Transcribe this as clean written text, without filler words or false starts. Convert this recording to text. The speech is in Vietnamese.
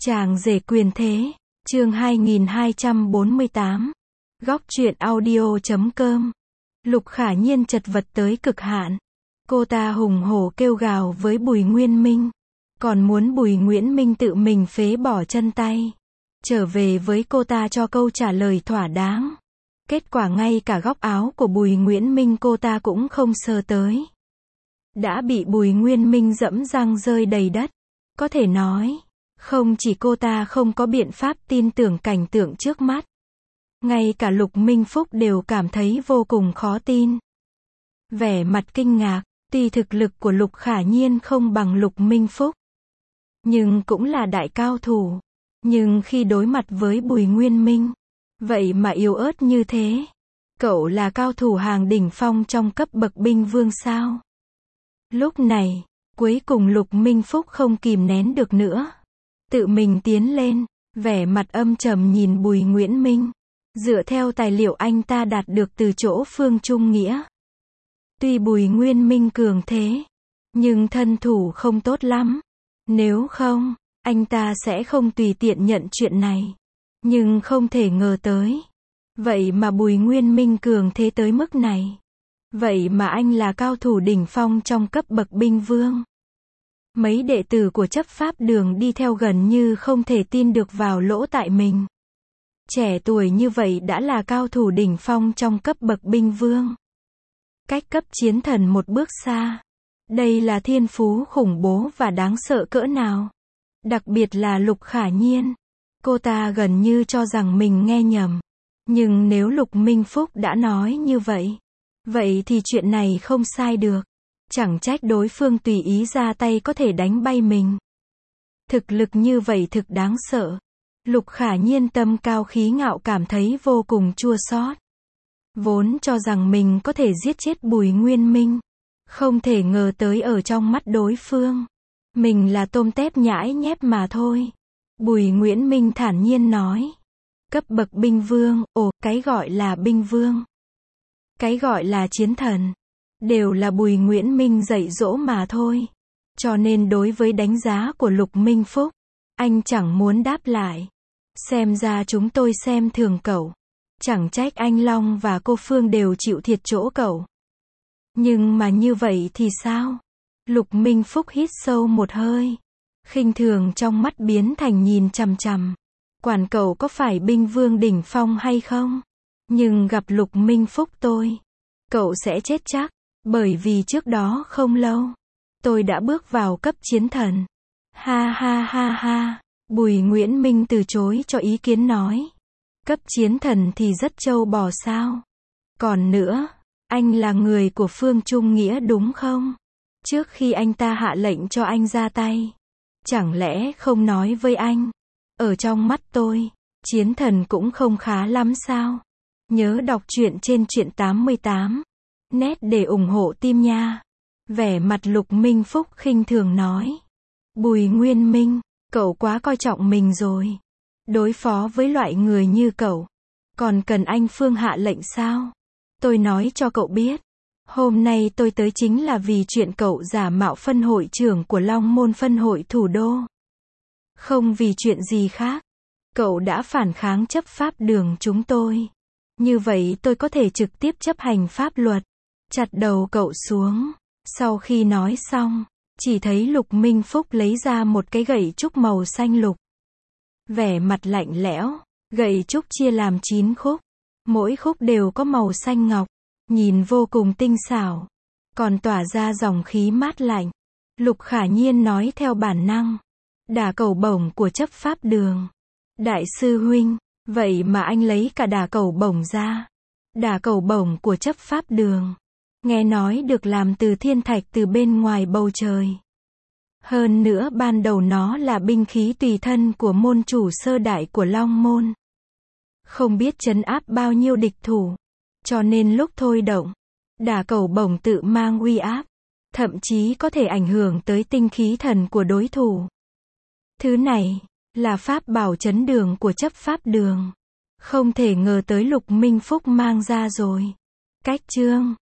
Chàng rể quyền thế, chương 2248. Góc truyện audio.com. Lục Khả Nhiên chật vật tới cực hạn. Cô ta hùng hổ kêu gào với Bùi Nguyên Minh. Còn muốn Bùi Nguyễn Minh tự mình phế bỏ chân tay. Trở về với cô ta cho câu trả lời thỏa đáng. Kết quả ngay cả góc áo của Bùi Nguyễn Minh cô ta cũng không sờ tới. Đã bị Bùi Nguyên Minh dẫm răng rơi đầy đất. Có thể nói, không chỉ cô ta không có biện pháp tin tưởng cảnh tượng trước mắt. Ngay cả Lục Minh Phúc đều cảm thấy vô cùng khó tin. Vẻ mặt kinh ngạc, tuy thực lực của Lục Khả Nhiên không bằng Lục Minh Phúc, nhưng cũng là đại cao thủ. Nhưng khi đối mặt với Bùi Nguyên Minh, vậy mà yếu ớt như thế. Cậu là cao thủ hàng đỉnh phong trong cấp bậc binh vương sao? Lúc này, cuối cùng Lục Minh Phúc không kìm nén được nữa. Tự mình tiến lên, vẻ mặt âm trầm nhìn Bùi Nguyễn Minh. Dựa theo tài liệu anh ta đạt được từ chỗ Phương Trung Nghĩa. Tuy Bùi Nguyên Minh cường thế, nhưng thân thủ không tốt lắm. Nếu không, anh ta sẽ không tùy tiện nhận chuyện này. Nhưng không thể ngờ tới. Vậy mà Bùi Nguyên Minh cường thế tới mức này. Vậy mà anh là cao thủ đỉnh phong trong cấp bậc binh vương. Mấy đệ tử của chấp pháp đường đi theo gần như không thể tin được vào lỗ tai mình. Trẻ tuổi như vậy đã là cao thủ đỉnh phong trong cấp bậc binh vương. Cách cấp chiến thần một bước xa. Đây là thiên phú khủng bố và đáng sợ cỡ nào. Đặc biệt là Lục Khả Nhiên. Cô ta gần như cho rằng mình nghe nhầm. Nhưng nếu Lục Minh Phúc đã nói như vậy, vậy thì chuyện này không sai được. Chẳng trách đối phương tùy ý ra tay có thể đánh bay mình. Thực lực như vậy thực đáng sợ. Lục Khả Nhiên tâm cao khí ngạo cảm thấy vô cùng chua xót. Vốn cho rằng mình có thể giết chết Bùi Nguyên Minh. Không thể ngờ tới ở trong mắt đối phương. Mình là tôm tép nhãi nhép mà thôi. Bùi Nguyễn Minh thản nhiên nói. Cấp bậc binh vương, cái gọi là binh vương. Cái gọi là chiến thần. Đều là Bùi Nguyễn Minh dạy dỗ mà thôi. Cho nên đối với đánh giá của Lục Minh Phúc, anh chẳng muốn đáp lại. Xem ra chúng tôi xem thường cậu. Chẳng trách anh Long và cô Phương đều chịu thiệt chỗ cậu. Nhưng mà như vậy thì sao? Lục Minh Phúc hít sâu một hơi. Khinh thường trong mắt biến thành nhìn chằm chằm. Quản cậu có phải binh vương đỉnh phong hay không? Nhưng gặp Lục Minh Phúc cậu sẽ chết chắc. Bởi vì trước đó không lâu, tôi đã bước vào cấp chiến thần. Ha ha ha ha. Bùi Nguyễn Minh từ chối cho ý kiến nói. Cấp chiến thần thì rất trâu bò sao? Còn nữa, anh là người của Phương Trung Nghĩa đúng không? Trước khi anh ta hạ lệnh cho anh ra tay, chẳng lẽ không nói với anh? Ở trong mắt tôi, chiến thần cũng không khá lắm sao? Nhớ đọc truyện trên truyện 88. Nét để ủng hộ team nha. Vẻ mặt Lục Minh Phúc khinh thường nói. Bùi Nguyên Minh, cậu quá coi trọng mình rồi. Đối phó với loại người như cậu, còn cần anh Phương hạ lệnh sao? Tôi nói cho cậu biết. Hôm nay tôi tới chính là vì chuyện cậu giả mạo phân hội trưởng của Long Môn phân hội thủ đô. Không vì chuyện gì khác. Cậu đã phản kháng chấp pháp đường chúng tôi. Như vậy tôi có thể trực tiếp chấp hành pháp luật. Chặt đầu cậu xuống. Sau khi nói xong, chỉ thấy Lục Minh Phúc lấy ra một cái gậy trúc màu xanh lục. Vẻ mặt lạnh lẽo, gậy trúc chia làm 9 khúc. Mỗi khúc đều có màu xanh ngọc, nhìn vô cùng tinh xảo, còn tỏa ra dòng khí mát lạnh. Lục Khả Nhiên nói theo bản năng. Đả cầu bổng của chấp pháp đường. Đại sư huynh, vậy mà anh lấy cả đả cầu bổng ra. Đả cầu bổng của chấp pháp đường. Nghe nói được làm từ thiên thạch từ bên ngoài bầu trời. Hơn nữa ban đầu nó là binh khí tùy thân của môn chủ sơ đại của Long Môn. Không biết trấn áp bao nhiêu địch thủ. Cho nên lúc thôi động, đả cầu bổng tự mang uy áp. Thậm chí có thể ảnh hưởng tới tinh khí thần của đối thủ. Thứ này, là pháp bảo trấn đường của chấp pháp đường. Không thể ngờ tới Lục Minh Phúc mang ra rồi. Cách chương